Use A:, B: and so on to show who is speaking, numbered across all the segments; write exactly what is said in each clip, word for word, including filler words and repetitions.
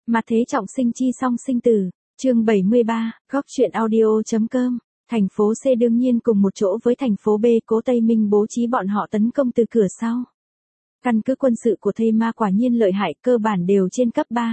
A: Mà thế trọng sinh chi song sinh tử, chương bảy mươi ba, góc truyện audio.com. Thành phố C đương nhiên cùng một chỗ với thành phố B, Cố Tây Minh bố trí bọn họ tấn công từ cửa sau. Căn cứ quân sự của thây ma quả nhiên lợi hại, cơ bản đều trên cấp ba.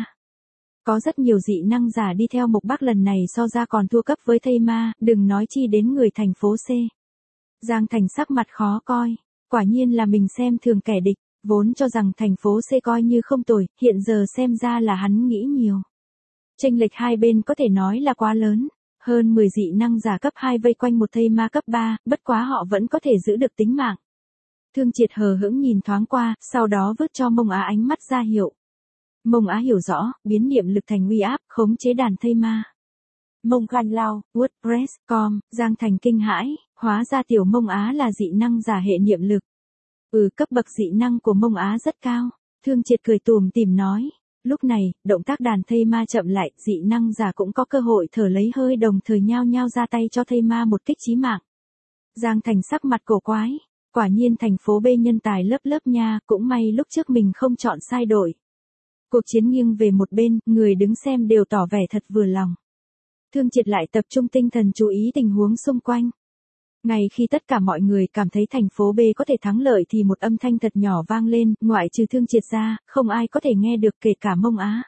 A: Có rất nhiều dị năng giả đi theo Mộc Bắc lần này so ra còn thua cấp với thây ma, đừng nói chi đến người thành phố C. Giang Thành sắc mặt khó coi, quả nhiên là mình xem thường kẻ địch, vốn cho rằng thành phố C coi như không tồi, hiện giờ xem ra là hắn nghĩ nhiều. Chênh lệch hai bên có thể nói là quá lớn, hơn mười dị năng giả cấp hai vây quanh một thây ma cấp ba, bất quá họ vẫn có thể giữ được tính mạng. Thương Triệt hờ hững nhìn thoáng qua, sau đó vứt cho Mông Á ánh mắt ra hiệu. Mông Á hiểu rõ, biến niệm lực thành uy áp, khống chế đàn thây ma. Mông Gan Lao, WordPress chấm com, Giang Thành kinh hãi, hóa ra tiểu Mông Á là dị năng giả hệ niệm lực. Ừ, cấp bậc dị năng của Mông Á rất cao. Thương Triệt cười tủm tỉm nói. Lúc này, động tác đàn thây ma chậm lại, dị năng giả cũng có cơ hội thở lấy hơi, đồng thời nhao nhao ra tay cho thây ma một kích chí mạng. Giang Thành sắc mặt cổ quái, quả nhiên thành phố B nhân tài lớp lớp nha, cũng may lúc trước mình không chọn sai đội. Cuộc chiến nghiêng về một bên, người đứng xem đều tỏ vẻ thật vừa lòng. Thương Triệt lại tập trung tinh thần chú ý tình huống xung quanh. Ngay khi tất cả mọi người cảm thấy thành phố B có thể thắng lợi thì một âm thanh thật nhỏ vang lên, ngoại trừ Thương Triệt ra, không ai có thể nghe được kể cả Mông Á.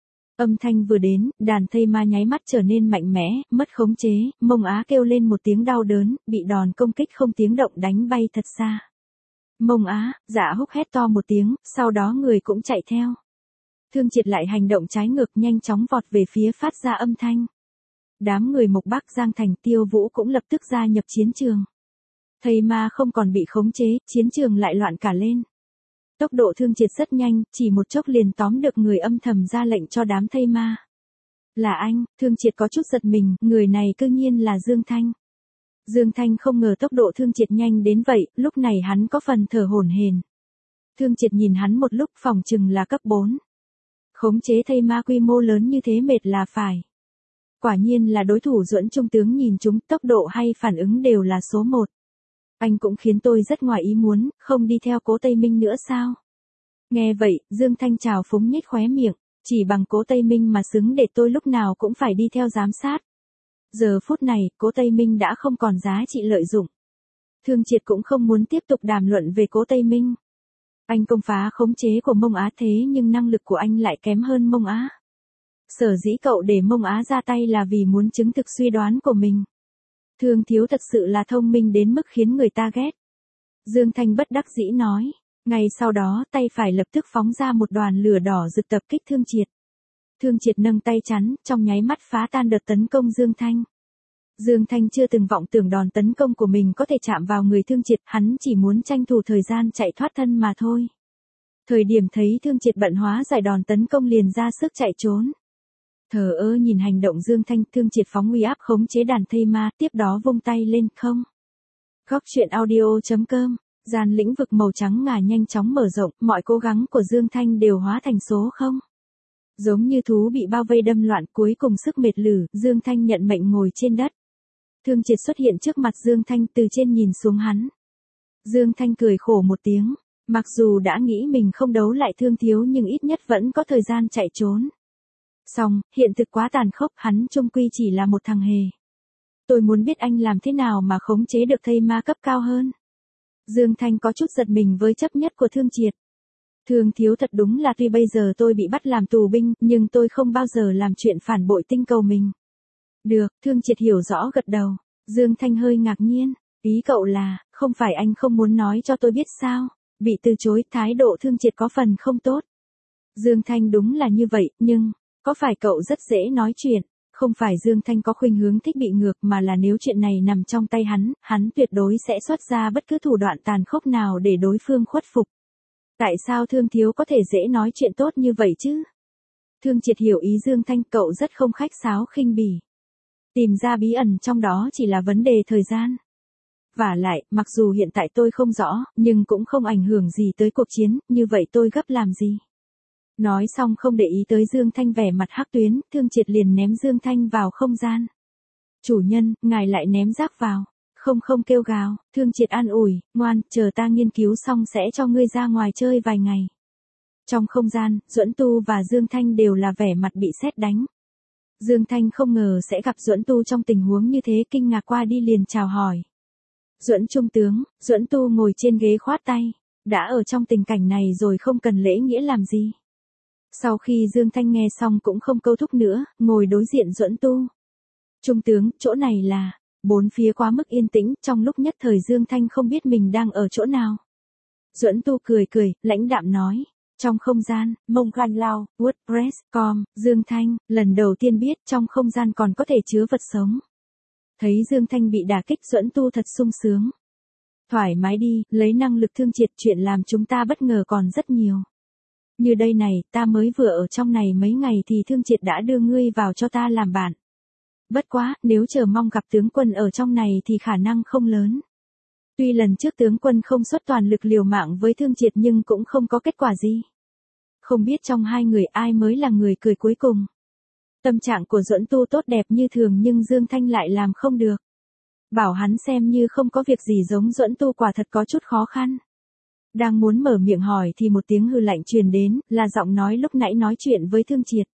A: Âm thanh vừa đến, đàn thây ma nháy mắt trở nên mạnh mẽ, mất khống chế, Mông Á kêu lên một tiếng đau đớn, bị đòn công kích không tiếng động đánh bay thật xa. Mông Á, Dạ Húc hét to một tiếng, sau đó người cũng chạy theo. Thương Triệt lại hành động trái ngược, nhanh chóng vọt về phía phát ra âm thanh. Đám người Mộc Bắc, Giang Thành, Tiêu Vũ cũng lập tức gia nhập chiến trường. Thây ma không còn bị khống chế, chiến trường lại loạn cả lên. Tốc độ Thương Triệt rất nhanh, chỉ một chốc liền tóm được người, âm thầm ra lệnh cho đám thây ma. Là anh, Thương Triệt có chút giật mình, người này cư nhiên là Dương Thanh. Dương Thanh không ngờ tốc độ Thương Triệt nhanh đến vậy, lúc này hắn có phần thở hổn hển. Thương Triệt nhìn hắn một lúc, phỏng chừng là cấp bốn. Khống chế thây ma quy mô lớn như thế mệt là phải. Quả nhiên là đối thủ Duẫn Trung tướng, nhìn chúng, tốc độ hay phản ứng đều là số một. Anh cũng khiến tôi rất ngoài ý muốn, không đi theo Cố Tây Minh nữa sao? Nghe vậy, Dương Thanh trào phúng nhếch khóe miệng, chỉ bằng Cố Tây Minh mà xứng để tôi lúc nào cũng phải đi theo giám sát. Giờ phút này, Cố Tây Minh đã không còn giá trị lợi dụng. Thương Triệt cũng không muốn tiếp tục đàm luận về Cố Tây Minh. Anh công phá khống chế của Mông Á thế nhưng năng lực của anh lại kém hơn Mông Á. Sở dĩ cậu để Mông Á ra tay là vì muốn chứng thực suy đoán của mình. Thương thiếu thật sự là thông minh đến mức khiến người ta ghét. Dương Thanh bất đắc dĩ nói. Ngay sau đó tay phải lập tức phóng ra một đoàn lửa đỏ rực tập kích Thương Triệt. Thương Triệt nâng tay chắn, trong nháy mắt phá tan đợt tấn công Dương Thanh. Dương Thanh chưa từng vọng tưởng đòn tấn công của mình có thể chạm vào người Thương Triệt, hắn chỉ muốn tranh thủ thời gian chạy thoát thân mà thôi. Thời điểm thấy Thương Triệt bận hóa giải đòn tấn công liền ra sức chạy trốn. Thờ ơ nhìn hành động Dương Thanh, Thương Triệt phóng uy áp khống chế đàn thây ma, tiếp đó vung tay lên không. Góc truyện audio.com, gian lĩnh vực màu trắng ngà nhanh chóng mở rộng, mọi cố gắng của Dương Thanh đều hóa thành số không. Giống như thú bị bao vây đâm loạn, cuối cùng sức mệt lử, Dương Thanh nhận mệnh ngồi trên đất. Thương Triệt xuất hiện trước mặt Dương Thanh, từ trên nhìn xuống hắn. Dương Thanh cười khổ một tiếng, mặc dù đã nghĩ mình không đấu lại Thương thiếu nhưng ít nhất vẫn có thời gian chạy trốn. Xong, hiện thực quá tàn khốc, hắn chung quy chỉ là một thằng hề. Tôi muốn biết anh làm thế nào mà khống chế được thây ma cấp cao hơn. Dương Thanh có chút giật mình với chấp nhất của Thương Triệt. Thương thiếu thật đúng là, tuy bây giờ tôi bị bắt làm tù binh, nhưng tôi không bao giờ làm chuyện phản bội tinh cầu mình. Được, Thương Triệt hiểu rõ gật đầu. Dương Thanh hơi ngạc nhiên, ý cậu là, không phải anh không muốn nói cho tôi biết sao? Bị từ chối, thái độ Thương Triệt có phần không tốt. Dương Thanh đúng là như vậy, nhưng, có phải cậu rất dễ nói chuyện? Không phải Dương Thanh có khuynh hướng thích bị ngược, mà là nếu chuyện này nằm trong tay hắn, hắn tuyệt đối sẽ xuất ra bất cứ thủ đoạn tàn khốc nào để đối phương khuất phục. Tại sao Thương thiếu có thể dễ nói chuyện tốt như vậy chứ? Thương Triệt hiểu ý Dương Thanh, cậu rất không khách sáo khinh bỉ. Tìm ra bí ẩn trong đó chỉ là vấn đề thời gian. Vả lại, mặc dù hiện tại tôi không rõ, nhưng cũng không ảnh hưởng gì tới cuộc chiến, như vậy tôi gấp làm gì? Nói xong không để ý tới Dương Thanh vẻ mặt hắc tuyến, Thương Triệt liền ném Dương Thanh vào không gian. Chủ nhân, ngài lại ném rác vào. Không không kêu gào, Thương Triệt an ủi, ngoan, chờ ta nghiên cứu xong sẽ cho ngươi ra ngoài chơi vài ngày. Trong không gian, Duẫn Tu và Dương Thanh đều là vẻ mặt bị sét đánh. Dương Thanh không ngờ sẽ gặp Duẫn Tu trong tình huống như thế, kinh ngạc qua đi liền chào hỏi. Duẫn trung tướng. Duẫn Tu ngồi trên ghế khoát tay. Đã ở trong tình cảnh này rồi không cần lễ nghĩa làm gì. Sau khi Dương Thanh nghe xong cũng không câu thúc nữa, ngồi đối diện Duẫn Tu. Trung tướng, chỗ này là... Bốn phía quá mức yên tĩnh, trong lúc nhất thời Dương Thanh không biết mình đang ở chỗ nào. Duẫn Tu cười cười, lãnh đạm nói. Trong không gian, Mông Gan Lao, WordPress chấm com, Dương Thanh, lần đầu tiên biết trong không gian còn có thể chứa vật sống. Thấy Dương Thanh bị đả kích, Duẫn Tu thật sung sướng. Thoải mái đi, lấy năng lực thương triệt, chuyện làm chúng ta bất ngờ còn rất nhiều. Như đây này, ta mới vừa ở trong này mấy ngày thì thương triệt đã đưa ngươi vào cho ta làm bạn. Bất quá, nếu chờ mong gặp tướng quân ở trong này thì khả năng không lớn. Tuy lần trước tướng quân không xuất toàn lực liều mạng với thương triệt nhưng cũng không có kết quả gì. Không biết trong hai người ai mới là người cười cuối cùng. Tâm trạng của Duẫn Tu tốt đẹp như thường nhưng Dương Thanh lại làm không được. Bảo hắn xem như không có việc gì giống Duẫn Tu quả thật có chút khó khăn. Đang muốn mở miệng hỏi thì một tiếng hừ lạnh truyền đến, là giọng nói lúc nãy nói chuyện với thương triệt.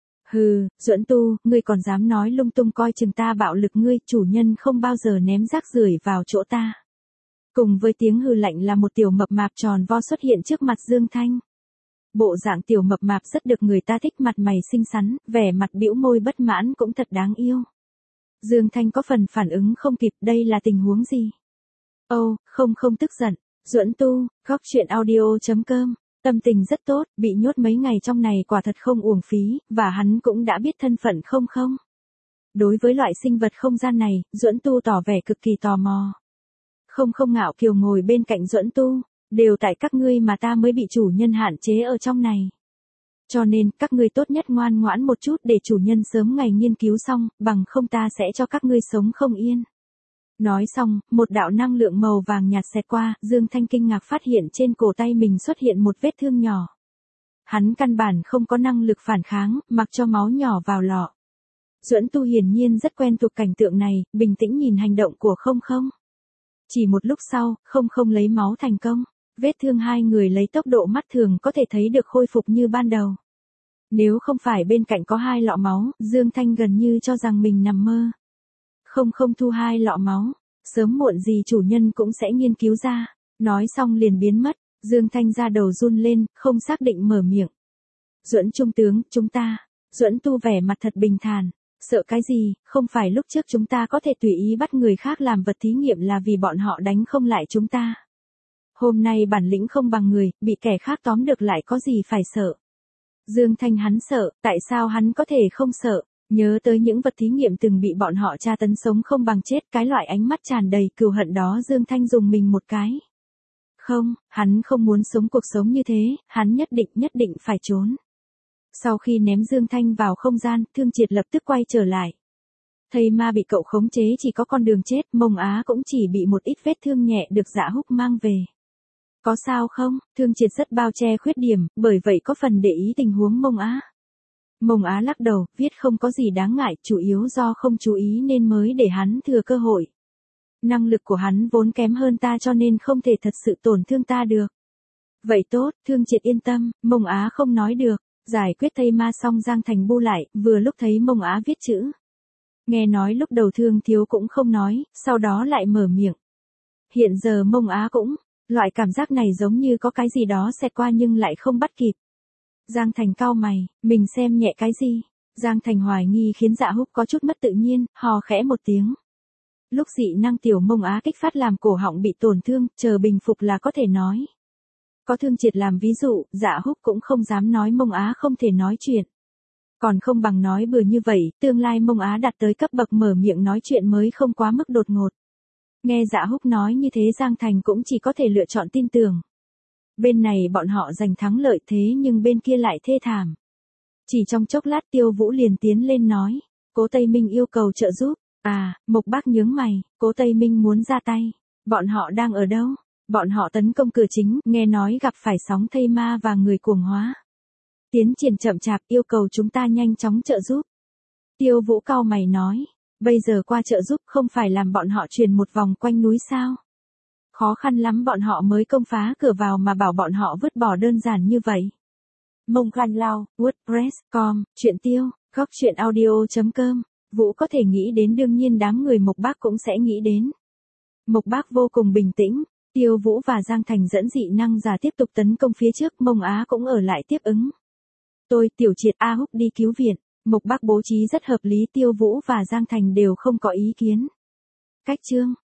A: Hừ, Duẫn Tu, ngươi còn dám nói lung tung, coi chừng ta bạo lực ngươi, chủ nhân không bao giờ ném rác rưởi vào chỗ ta. Cùng với tiếng hừ lạnh là một tiểu mập mạp tròn vo xuất hiện trước mặt Dương Thanh. Bộ dạng tiểu mập mạp rất được người ta thích, mặt mày xinh xắn, vẻ mặt bĩu môi bất mãn cũng thật đáng yêu. Dương Thanh có phần phản ứng không kịp, đây là tình huống gì? Âu, oh, không không tức giận. Duẫn Tu, góc truyện audio chấm com. Tâm tình rất tốt, bị nhốt mấy ngày trong này quả thật không uổng phí, và hắn cũng đã biết thân phận không không. Đối với loại sinh vật không gian này, Duẫn Tu tỏ vẻ cực kỳ tò mò. Không không ngạo kiều ngồi bên cạnh Duẫn Tu, đều tại các ngươi mà ta mới bị chủ nhân hạn chế ở trong này. Cho nên, các ngươi tốt nhất ngoan ngoãn một chút để chủ nhân sớm ngày nghiên cứu xong, bằng không ta sẽ cho các ngươi sống không yên. Nói xong, một đạo năng lượng màu vàng nhạt xẹt qua, Dương Thanh kinh ngạc phát hiện trên cổ tay mình xuất hiện một vết thương nhỏ. Hắn căn bản không có năng lực phản kháng, mặc cho máu nhỏ vào lọ. Duẫn Tu hiển nhiên rất quen thuộc cảnh tượng này, bình tĩnh nhìn hành động của không không. Chỉ một lúc sau, không không lấy máu thành công. Vết thương hai người lấy tốc độ mắt thường có thể thấy được khôi phục như ban đầu. Nếu không phải bên cạnh có hai lọ máu, Dương Thanh gần như cho rằng mình nằm mơ. Không không thu hai lọ máu, sớm muộn gì chủ nhân cũng sẽ nghiên cứu ra. Nói xong liền biến mất, Dương Thanh ra đầu run lên, không xác định mở miệng. Duẫn trung tướng, chúng ta. Duẫn Tu vẻ mặt thật bình thản. Sợ cái gì, không phải lúc trước chúng ta có thể tùy ý bắt người khác làm vật thí nghiệm là vì bọn họ đánh không lại chúng ta. Hôm nay bản lĩnh không bằng người, bị kẻ khác tóm được lại có gì phải sợ. Dương Thanh hắn sợ, tại sao hắn có thể không sợ? Nhớ tới những vật thí nghiệm từng bị bọn họ tra tấn sống không bằng chết, cái loại ánh mắt tràn đầy cừu hận đó Dương Thanh dùng mình một cái. Không, hắn không muốn sống cuộc sống như thế, hắn nhất định nhất định phải trốn. Sau khi ném Dương Thanh vào không gian, Thương Triệt lập tức quay trở lại. Thầy ma bị cậu khống chế chỉ có con đường chết, Mông Á cũng chỉ bị một ít vết thương nhẹ được Dạ Húc mang về. Có sao không? Thương Triệt rất bao che khuyết điểm, bởi vậy có phần để ý tình huống Mông Á. Mông Á lắc đầu, viết không có gì đáng ngại, chủ yếu do không chú ý nên mới để hắn thừa cơ hội. Năng lực của hắn vốn kém hơn ta cho nên không thể thật sự tổn thương ta được. Vậy tốt, Thương Triệt yên tâm, Mông Á không nói được. Giải quyết thây ma xong Giang Thành bu lại, vừa lúc thấy Mông Á viết chữ. Nghe nói lúc đầu Thương Thiếu cũng không nói, sau đó lại mở miệng. Hiện giờ Mông Á cũng, loại cảm giác này giống như có cái gì đó xẹt qua nhưng lại không bắt kịp. Giang Thành cau mày, mình xem nhẹ cái gì? Giang Thành hoài nghi khiến Dạ Húc có chút mất tự nhiên, hò khẽ một tiếng. Lúc dị năng tiểu Mông Á kích phát làm cổ họng bị tổn thương, chờ bình phục là có thể nói. Có Thương Triệt làm ví dụ, Dạ Húc cũng không dám nói Mông Á không thể nói chuyện. Còn không bằng nói bừa như vậy, tương lai Mông Á đạt tới cấp bậc mở miệng nói chuyện mới không quá mức đột ngột. Nghe Dạ Húc nói như thế Giang Thành cũng chỉ có thể lựa chọn tin tưởng. Bên này bọn họ giành thắng lợi thế nhưng bên kia lại thê thảm. Chỉ trong chốc lát Tiêu Vũ liền tiến lên nói, Cố Tây Minh yêu cầu trợ giúp. À, Mộc Bác nhướng mày, Cố Tây Minh muốn ra tay. Bọn họ đang ở đâu? Bọn họ tấn công cửa chính, nghe nói gặp phải sóng thây ma và người cuồng hóa. Tiến triển chậm chạp, yêu cầu chúng ta nhanh chóng trợ giúp. Tiêu Vũ cau mày nói, bây giờ qua trợ giúp không phải làm bọn họ truyền một vòng quanh núi sao? Khó khăn lắm bọn họ mới công phá cửa vào mà bảo bọn họ vứt bỏ đơn giản như vậy. Mông Khan Lao, WordPress chấm com, Chuyện Tiêu, góc chuyện audio chấm com. Vũ có thể nghĩ đến, đương nhiên đám người Mộc Bác cũng sẽ nghĩ đến. Mộc Bác vô cùng bình tĩnh, Tiêu Vũ và Giang Thành dẫn dị năng giả tiếp tục tấn công phía trước, Mông Á cũng ở lại tiếp ứng. Tôi, Tiểu Triệt, A Húc đi cứu viện, Mộc Bác bố trí rất hợp lý, Tiêu Vũ và Giang Thành đều không có ý kiến. Cách chương